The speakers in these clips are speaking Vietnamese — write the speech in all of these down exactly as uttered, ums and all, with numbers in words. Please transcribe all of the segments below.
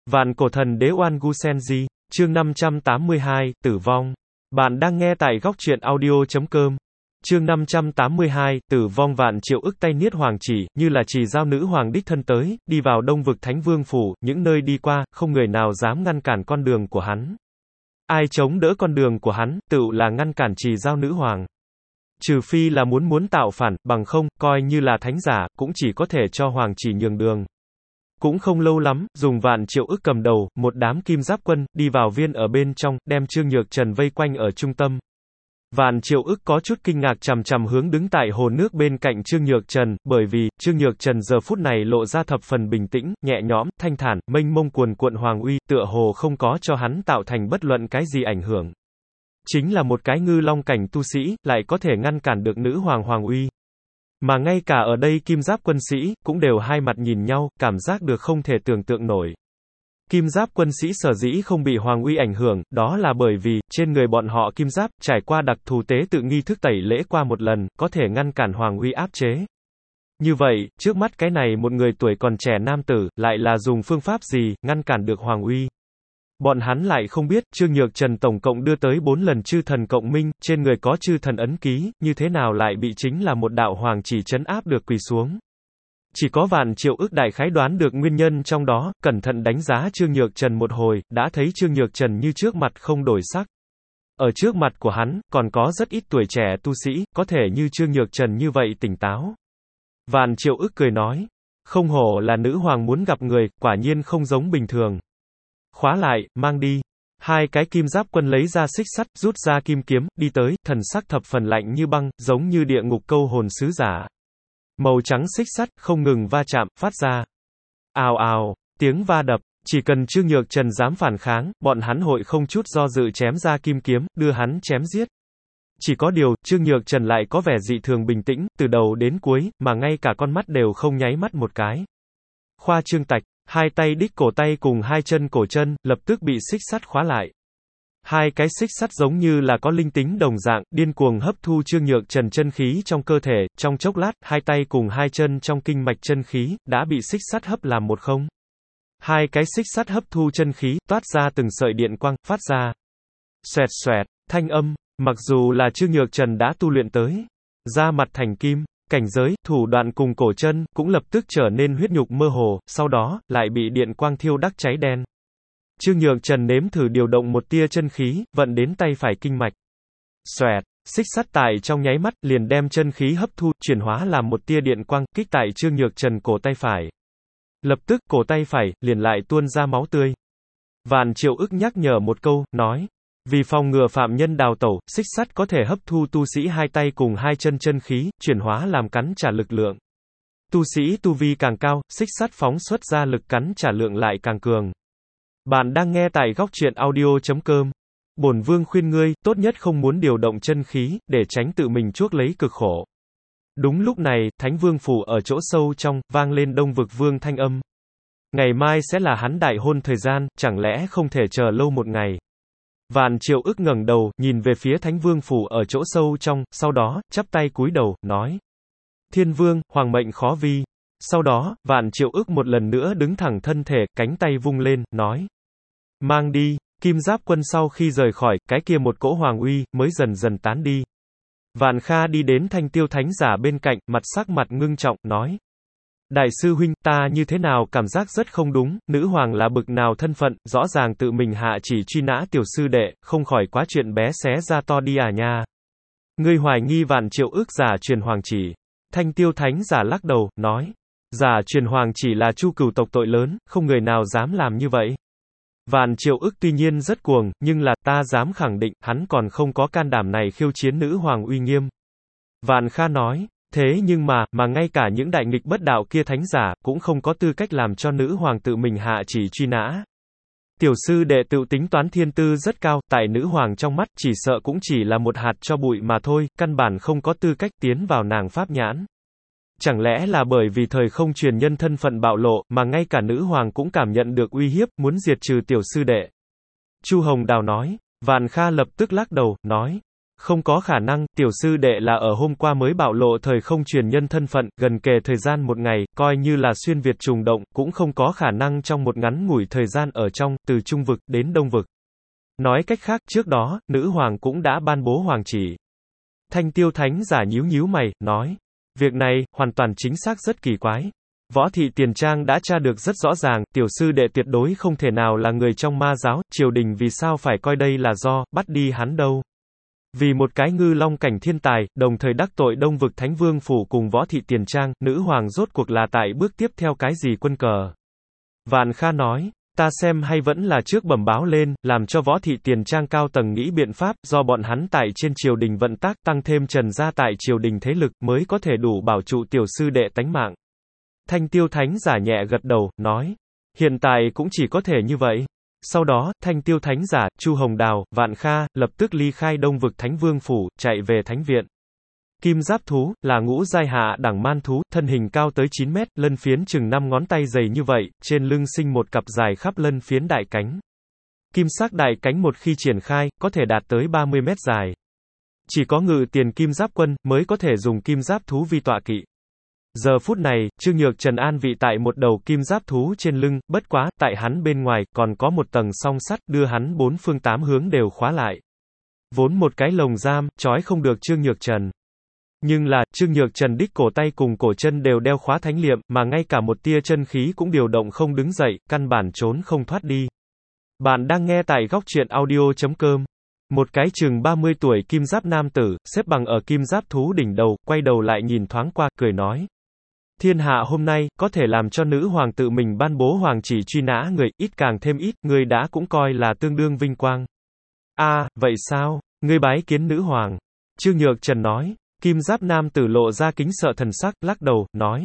Vạn cổ thần đế Oan Gu Senji, chương năm trăm tám mươi hai, Tử vong. Bạn đang nghe tại góc truyện audio chấm com. Chương năm trăm tám mươi hai, Tử vong. Vạn triệu ức tay niết hoàng chỉ, như là chỉ giao nữ hoàng đích thân tới, đi vào Đông vực Thánh Vương phủ, những nơi đi qua, không người nào dám ngăn cản con đường của hắn. Ai chống đỡ con đường của hắn, tựu là ngăn cản chỉ giao nữ hoàng. Trừ phi là muốn muốn tạo phản, bằng không, coi như là thánh giả, cũng chỉ có thể cho hoàng chỉ nhường đường. Cũng không lâu lắm, dùng vạn triệu ức cầm đầu, một đám kim giáp quân, đi vào viên ở bên trong, đem Trương Nhược Trần vây quanh ở trung tâm. Vạn triệu ức có chút kinh ngạc chằm chằm hướng đứng tại hồ nước bên cạnh Trương Nhược Trần, bởi vì, Trương Nhược Trần giờ phút này lộ ra thập phần bình tĩnh, nhẹ nhõm, thanh thản, mênh mông cuồn cuộn hoàng uy, tựa hồ không có cho hắn tạo thành bất luận cái gì ảnh hưởng. Chính là một cái ngư long cảnh tu sĩ, lại có thể ngăn cản được nữ hoàng hoàng uy. Mà ngay cả ở đây kim giáp quân sĩ, cũng đều hai mặt nhìn nhau, cảm giác được không thể tưởng tượng nổi. Kim giáp quân sĩ sở dĩ không bị hoàng uy ảnh hưởng, đó là bởi vì, trên người bọn họ kim giáp, trải qua đặc thù tế tự nghi thức tẩy lễ qua một lần, có thể ngăn cản hoàng uy áp chế. Như vậy, trước mắt cái này một người tuổi còn trẻ nam tử, lại là dùng phương pháp gì, ngăn cản được hoàng uy. Bọn hắn lại không biết, Trương Nhược Trần tổng cộng đưa tới bốn lần chư thần cộng minh, trên người có chư thần ấn ký, như thế nào lại bị chính là một đạo hoàng chỉ trấn áp được quỳ xuống. Chỉ có vạn triệu ức đại khái đoán được nguyên nhân trong đó, cẩn thận đánh giá Trương Nhược Trần một hồi, đã thấy Trương Nhược Trần như trước mặt không đổi sắc. Ở trước mặt của hắn, còn có rất ít tuổi trẻ tu sĩ, có thể như Trương Nhược Trần như vậy tỉnh táo. Vạn triệu ức cười nói, không hổ là nữ hoàng muốn gặp người, quả nhiên không giống bình thường. Khóa lại, mang đi. Hai cái kim giáp quân lấy ra xích sắt, rút ra kim kiếm, đi tới, thần sắc thập phần lạnh như băng, giống như địa ngục câu hồn sứ giả. Màu trắng xích sắt, không ngừng va chạm, phát ra. Ào ào, tiếng va đập, chỉ cần Trương Nhược Trần dám phản kháng, bọn hắn hội không chút do dự chém ra kim kiếm, đưa hắn chém giết. Chỉ có điều, Trương Nhược Trần lại có vẻ dị thường bình tĩnh, từ đầu đến cuối, mà ngay cả con mắt đều không nháy mắt một cái. Khoa trương tạch. Hai tay đích cổ tay cùng hai chân cổ chân, lập tức bị xích sắt khóa lại. Hai cái xích sắt giống như là có linh tính đồng dạng, điên cuồng hấp thu Trương Nhược Trần chân khí trong cơ thể, trong chốc lát, hai tay cùng hai chân trong kinh mạch chân khí, đã bị xích sắt hấp làm một không. Hai cái xích sắt hấp thu chân khí, toát ra từng sợi điện quang, phát ra. Xoẹt xoẹt, thanh âm, mặc dù là Trương Nhược Trần đã tu luyện tới, da mặt thành kim. Cảnh giới, thủ đoạn cùng cổ chân, cũng lập tức trở nên huyết nhục mơ hồ, sau đó, lại bị điện quang thiêu đắc cháy đen. Trương Nhược Trần nếm thử điều động một tia chân khí, vận đến tay phải kinh mạch. Xoẹt, xích sắt tại trong nháy mắt, liền đem chân khí hấp thu, chuyển hóa làm một tia điện quang, kích tại Trương Nhược Trần cổ tay phải. Lập tức, cổ tay phải, liền lại tuôn ra máu tươi. Vạn triệu ức nhắc nhở một câu, nói. Vì phòng ngừa phạm nhân đào tẩu, xích sắt có thể hấp thu tu sĩ hai tay cùng hai chân chân khí, chuyển hóa làm cắn trả lực lượng. Tu sĩ tu vi càng cao, xích sắt phóng xuất ra lực cắn trả lượng lại càng cường. Bạn đang nghe tại góc truyện audio chấm com. Bổn vương khuyên ngươi, tốt nhất không muốn điều động chân khí, để tránh tự mình chuốc lấy cực khổ. Đúng lúc này, Thánh Vương phủ ở chỗ sâu trong, vang lên Đông vực vương thanh âm. Ngày mai sẽ là hắn đại hôn thời gian, chẳng lẽ không thể chờ lâu một ngày. Vạn triệu ức ngẩng đầu, nhìn về phía Thánh Vương phủ ở chỗ sâu trong, sau đó, chắp tay cúi đầu, nói. Thiên Vương, hoàng mệnh khó vi. Sau đó, vạn triệu ức một lần nữa đứng thẳng thân thể, cánh tay vung lên, nói. Mang đi, kim giáp quân sau khi rời khỏi, cái kia một cỗ hoàng uy, mới dần dần tán đi. Vạn Kha đi đến Thanh Tiêu Thánh giả bên cạnh, mặt sắc mặt ngưng trọng, nói. Đại sư huynh, ta như thế nào cảm giác rất không đúng, nữ hoàng là bực nào thân phận, rõ ràng tự mình hạ chỉ truy nã tiểu sư đệ, không khỏi quá chuyện bé xé ra to đi à nha. Ngươi hoài nghi vạn triệu ức giả truyền hoàng chỉ. Thanh Tiêu Thánh giả lắc đầu, nói. Giả truyền hoàng chỉ là Chu Cửu tộc tội lớn, không người nào dám làm như vậy. Vạn triệu ức tuy nhiên rất cuồng, nhưng là, ta dám khẳng định, hắn còn không có can đảm này khiêu chiến nữ hoàng uy nghiêm. Vạn Kha nói. Thế nhưng mà, mà ngay cả những đại nghịch bất đạo kia thánh giả, cũng không có tư cách làm cho nữ hoàng tự mình hạ chỉ truy nã. Tiểu sư đệ tự tính toán thiên tư rất cao, tại nữ hoàng trong mắt, chỉ sợ cũng chỉ là một hạt cho bụi mà thôi, căn bản không có tư cách tiến vào nàng pháp nhãn. Chẳng lẽ là bởi vì thời không truyền nhân thân phận bạo lộ, mà ngay cả nữ hoàng cũng cảm nhận được uy hiếp, muốn diệt trừ tiểu sư đệ. Chu Hồng Đào nói, Vạn Kha lập tức lắc đầu, nói. Không có khả năng, tiểu sư đệ là ở hôm qua mới bạo lộ thời không truyền nhân thân phận, gần kề thời gian một ngày, coi như là xuyên Việt trùng động, cũng không có khả năng trong một ngắn ngủi thời gian ở trong, từ Trung vực đến Đông vực. Nói cách khác, trước đó, nữ hoàng cũng đã ban bố hoàng chỉ. Thanh tiêu thánh giả nhíu nhíu mày, nói. Việc này, hoàn toàn chính xác rất kỳ quái. Võ thị tiền trang đã tra được rất rõ ràng, tiểu sư đệ tuyệt đối không thể nào là người trong ma giáo, triều đình vì sao phải coi đây là do, bắt đi hắn đâu. Vì một cái ngư long cảnh thiên tài, đồng thời đắc tội Đông vực Thánh Vương phủ cùng Võ thị tiền trang, nữ hoàng rốt cuộc là tại bước tiếp theo cái gì quân cờ. Vạn Kha nói, ta xem hay vẫn là trước bẩm báo lên, làm cho Võ thị tiền trang cao tầng nghĩ biện pháp, do bọn hắn tại trên triều đình vận tác, tăng thêm Trần gia tại triều đình thế lực, mới có thể đủ bảo trụ tiểu sư đệ tánh mạng. Thanh tiêu thánh giả nhẹ gật đầu, nói, hiện tại cũng chỉ có thể như vậy. Sau đó, thanh tiêu thánh giả, Chu Hồng Đào, Vạn Kha, lập tức ly khai Đông vực Thánh Vương phủ, chạy về Thánh viện. Kim giáp thú, là ngũ giai hạ đẳng man thú, thân hình cao tới chín mét, lân phiến chừng năm ngón tay dày như vậy, trên lưng sinh một cặp dài khắp lân phiến đại cánh. Kim sắc đại cánh một khi triển khai, có thể đạt tới ba mươi mét dài. Chỉ có ngự tiền kim giáp quân, mới có thể dùng kim giáp thú vi tọa kỵ. Giờ phút này, Trương Nhược Trần an vị tại một đầu kim giáp thú trên lưng, bất quá, tại hắn bên ngoài, còn có một tầng song sắt, đưa hắn bốn phương tám hướng đều khóa lại. Vốn một cái lồng giam, trói không được Trương Nhược Trần. Nhưng là, Trương Nhược Trần đích cổ tay cùng cổ chân đều đeo khóa thánh liệm, mà ngay cả một tia chân khí cũng điều động không đứng dậy, căn bản trốn không thoát đi. Bạn đang nghe tại góc truyện audio chấm com. Một cái chừng ba mươi tuổi kim giáp nam tử, xếp bằng ở kim giáp thú đỉnh đầu, quay đầu lại nhìn thoáng qua, cười nói. Thiên hạ hôm nay, có thể làm cho nữ hoàng tự mình ban bố hoàng chỉ truy nã người, ít càng thêm ít, người đã cũng coi là tương đương vinh quang. A, à, vậy sao? Ngươi bái kiến nữ hoàng. Trương Nhược Trần nói. Kim giáp nam tử lộ ra kính sợ thần sắc, lắc đầu, nói.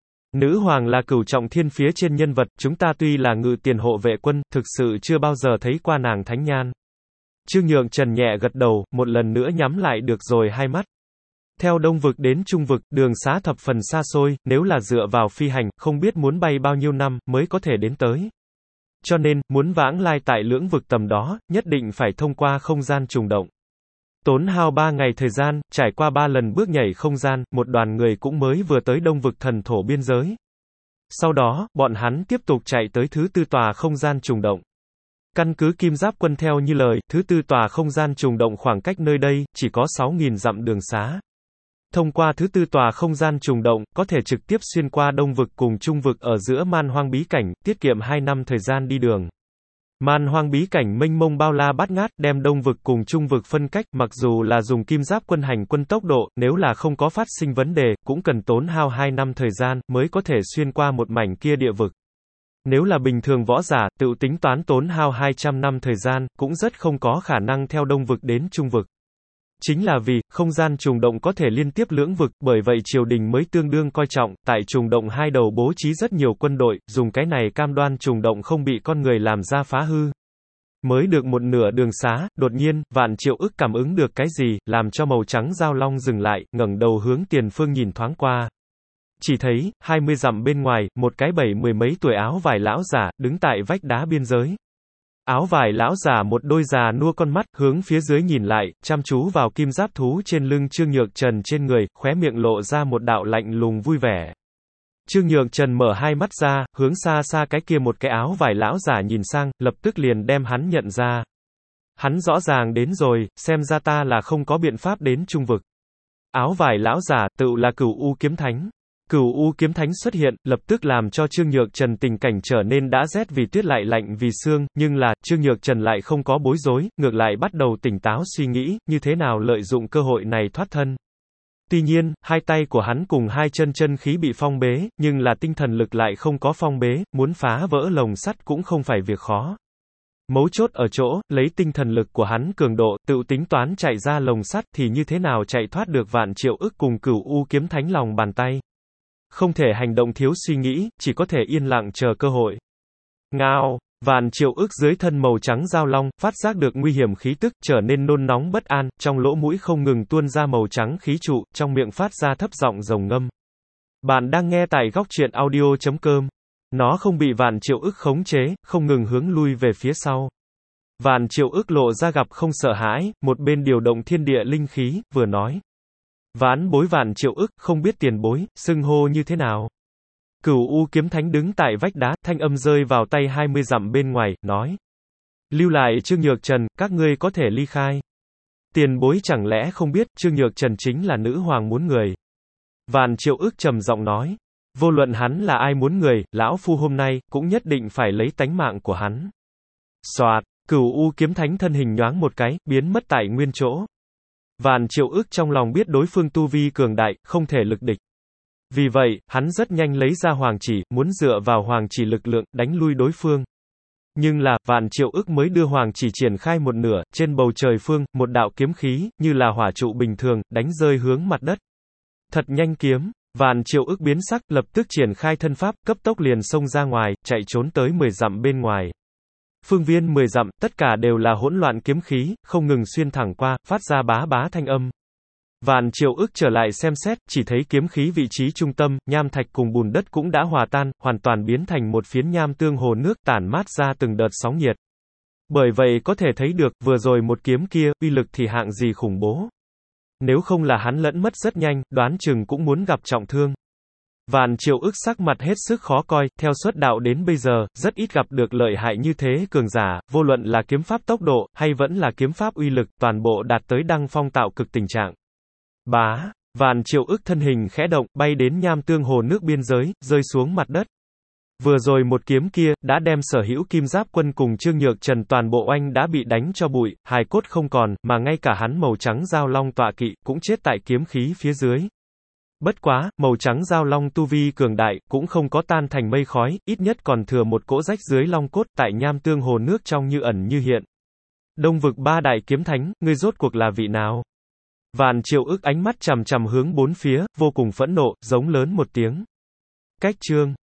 Nữ hoàng là cửu trọng thiên phía trên nhân vật, chúng ta tuy là ngự tiền hộ vệ quân, thực sự chưa bao giờ thấy qua nàng thánh nhan. Trương Nhược Trần nhẹ gật đầu, một lần nữa nhắm lại được rồi hai mắt. Theo Đông vực đến Trung vực, đường xá thập phần xa xôi, nếu là dựa vào phi hành, không biết muốn bay bao nhiêu năm, mới có thể đến tới. Cho nên, muốn vãng lai tại lưỡng vực tầm đó, nhất định phải thông qua không gian trùng động. Tốn hao ba ngày thời gian, trải qua ba lần bước nhảy không gian, một đoàn người cũng mới vừa tới Đông vực thần thổ biên giới. Sau đó, bọn hắn tiếp tục chạy tới thứ tư tòa không gian trùng động. Căn cứ Kim Giáp quân theo như lời, thứ tư tòa không gian trùng động khoảng cách nơi đây, chỉ có sáu nghìn dặm đường xá. Thông qua thứ tư tòa không gian trùng động, có thể trực tiếp xuyên qua Đông vực cùng Trung vực ở giữa man hoang bí cảnh, tiết kiệm hai năm thời gian đi đường. Man hoang bí cảnh mênh mông bao la bát ngát, đem Đông vực cùng Trung vực phân cách, mặc dù là dùng Kim Giáp quân hành quân tốc độ, nếu là không có phát sinh vấn đề, cũng cần tốn hao hai năm thời gian, mới có thể xuyên qua một mảnh kia địa vực. Nếu là bình thường võ giả, tự tính toán tốn hao hai trăm năm thời gian, cũng rất không có khả năng theo Đông vực đến Trung vực. Chính là vì, không gian trùng động có thể liên tiếp lưỡng vực, bởi vậy triều đình mới tương đương coi trọng, tại trùng động hai đầu bố trí rất nhiều quân đội, dùng cái này cam đoan trùng động không bị con người làm ra phá hư. Mới được một nửa đường xá, đột nhiên, Vạn Triệu Ức cảm ứng được cái gì, làm cho màu trắng giao long dừng lại, ngẩng đầu hướng tiền phương nhìn thoáng qua. Chỉ thấy, hai mươi dặm bên ngoài, một cái bảy mười mấy tuổi áo vải lão giả, đứng tại vách đá biên giới. Áo vải lão giả một đôi già nua con mắt, hướng phía dưới nhìn lại, chăm chú vào kim giáp thú trên lưng Trương Nhược Trần trên người, khóe miệng lộ ra một đạo lạnh lùng vui vẻ. Trương Nhược Trần mở hai mắt ra, hướng xa xa cái kia một cái áo vải lão giả nhìn sang, lập tức liền đem hắn nhận ra. Hắn rõ ràng đến rồi, xem ra ta là không có biện pháp đến Trung vực. Áo vải lão giả, tự là Cửu U Kiếm Thánh. Cửu U Kiếm Thánh xuất hiện, lập tức làm cho Trương Nhược Trần tình cảnh trở nên đã rét vì tuyết lại lạnh vì xương, nhưng là, Trương Nhược Trần lại không có bối rối, ngược lại bắt đầu tỉnh táo suy nghĩ, như thế nào lợi dụng cơ hội này thoát thân. Tuy nhiên, hai tay của hắn cùng hai chân chân khí bị phong bế, nhưng là tinh thần lực lại không có phong bế, muốn phá vỡ lồng sắt cũng không phải việc khó. Mấu chốt ở chỗ, lấy tinh thần lực của hắn cường độ, tự tính toán chạy ra lồng sắt thì như thế nào chạy thoát được Vạn Triệu Ức cùng Cửu U Kiếm Thánh lòng bàn tay. Không thể hành động thiếu suy nghĩ, chỉ có thể yên lặng chờ cơ hội. Ngao, Vạn Triệu Ức dưới thân màu trắng giao long, phát giác được nguy hiểm khí tức, trở nên nôn nóng bất an, trong lỗ mũi không ngừng tuôn ra màu trắng khí trụ, trong miệng phát ra thấp giọng rồng ngâm. Bạn đang nghe tại góc truyện audio chấm com. Nó không bị Vạn Triệu Ức khống chế, không ngừng hướng lui về phía sau. Vạn Triệu Ức lộ ra gặp không sợ hãi, một bên điều động thiên địa linh khí, vừa nói. Ván bối Vạn Triệu Ức, không biết tiền bối, xưng hô như thế nào. Cửu U kiếm thánh đứng tại vách đá, thanh âm rơi vào tay hai mươi dặm bên ngoài, nói. Lưu lại Trương Nhược Trần, các ngươi có thể ly khai. Tiền bối chẳng lẽ không biết, Trương Nhược Trần chính là nữ hoàng muốn người. Vạn Triệu Ức trầm giọng nói. Vô luận hắn là ai muốn người, lão phu hôm nay, cũng nhất định phải lấy tánh mạng của hắn. Soạt, Cửu U kiếm thánh thân hình nhoáng một cái, biến mất tại nguyên chỗ. Vạn Triệu Ức trong lòng biết đối phương tu vi cường đại, không thể lực địch. Vì vậy, hắn rất nhanh lấy ra hoàng chỉ, muốn dựa vào hoàng chỉ lực lượng, đánh lui đối phương. Nhưng là, Vạn Triệu Ức mới đưa hoàng chỉ triển khai một nửa, trên bầu trời phương, một đạo kiếm khí, như là hỏa trụ bình thường, đánh rơi hướng mặt đất. Thật nhanh kiếm, Vạn Triệu Ức biến sắc, lập tức triển khai thân pháp, cấp tốc liền xông ra ngoài, chạy trốn tới mười dặm bên ngoài. Phương viên mười dặm, tất cả đều là hỗn loạn kiếm khí, không ngừng xuyên thẳng qua, phát ra bá bá thanh âm. Vạn Triệu Ức trở lại xem xét, chỉ thấy kiếm khí vị trí trung tâm, nham thạch cùng bùn đất cũng đã hòa tan, hoàn toàn biến thành một phiến nham tương hồ nước tản mát ra từng đợt sóng nhiệt. Bởi vậy có thể thấy được, vừa rồi một kiếm kia, uy lực thì hạng gì khủng bố. Nếu không là hắn lẫn mất rất nhanh, đoán chừng cũng muốn gặp trọng thương. Vạn Triệu Ức sắc mặt hết sức khó coi, theo xuất đạo đến bây giờ, rất ít gặp được lợi hại như thế cường giả, vô luận là kiếm pháp tốc độ, hay vẫn là kiếm pháp uy lực, toàn bộ đạt tới đăng phong tạo cực tình trạng. Bá, Vạn Triệu Ức thân hình khẽ động, bay đến nham tương hồ nước biên giới, rơi xuống mặt đất. Vừa rồi một kiếm kia, đã đem sở hữu Kim Giáp quân cùng Trương Nhược Trần toàn bộ oanh đã bị đánh cho bụi, hài cốt không còn, mà ngay cả hắn màu trắng giao long tọa kỵ, cũng chết tại kiếm khí phía dưới. Bất quá, màu trắng giao long tu vi cường đại, cũng không có tan thành mây khói, ít nhất còn thừa một cỗ rách dưới long cốt, tại nham tương hồ nước trong như ẩn như hiện. Đông vực ba đại kiếm thánh, ngươi rốt cuộc là vị nào? Vạn Triệu Ức ánh mắt chằm chằm hướng bốn phía, vô cùng phẫn nộ, giống lớn một tiếng. Cách chương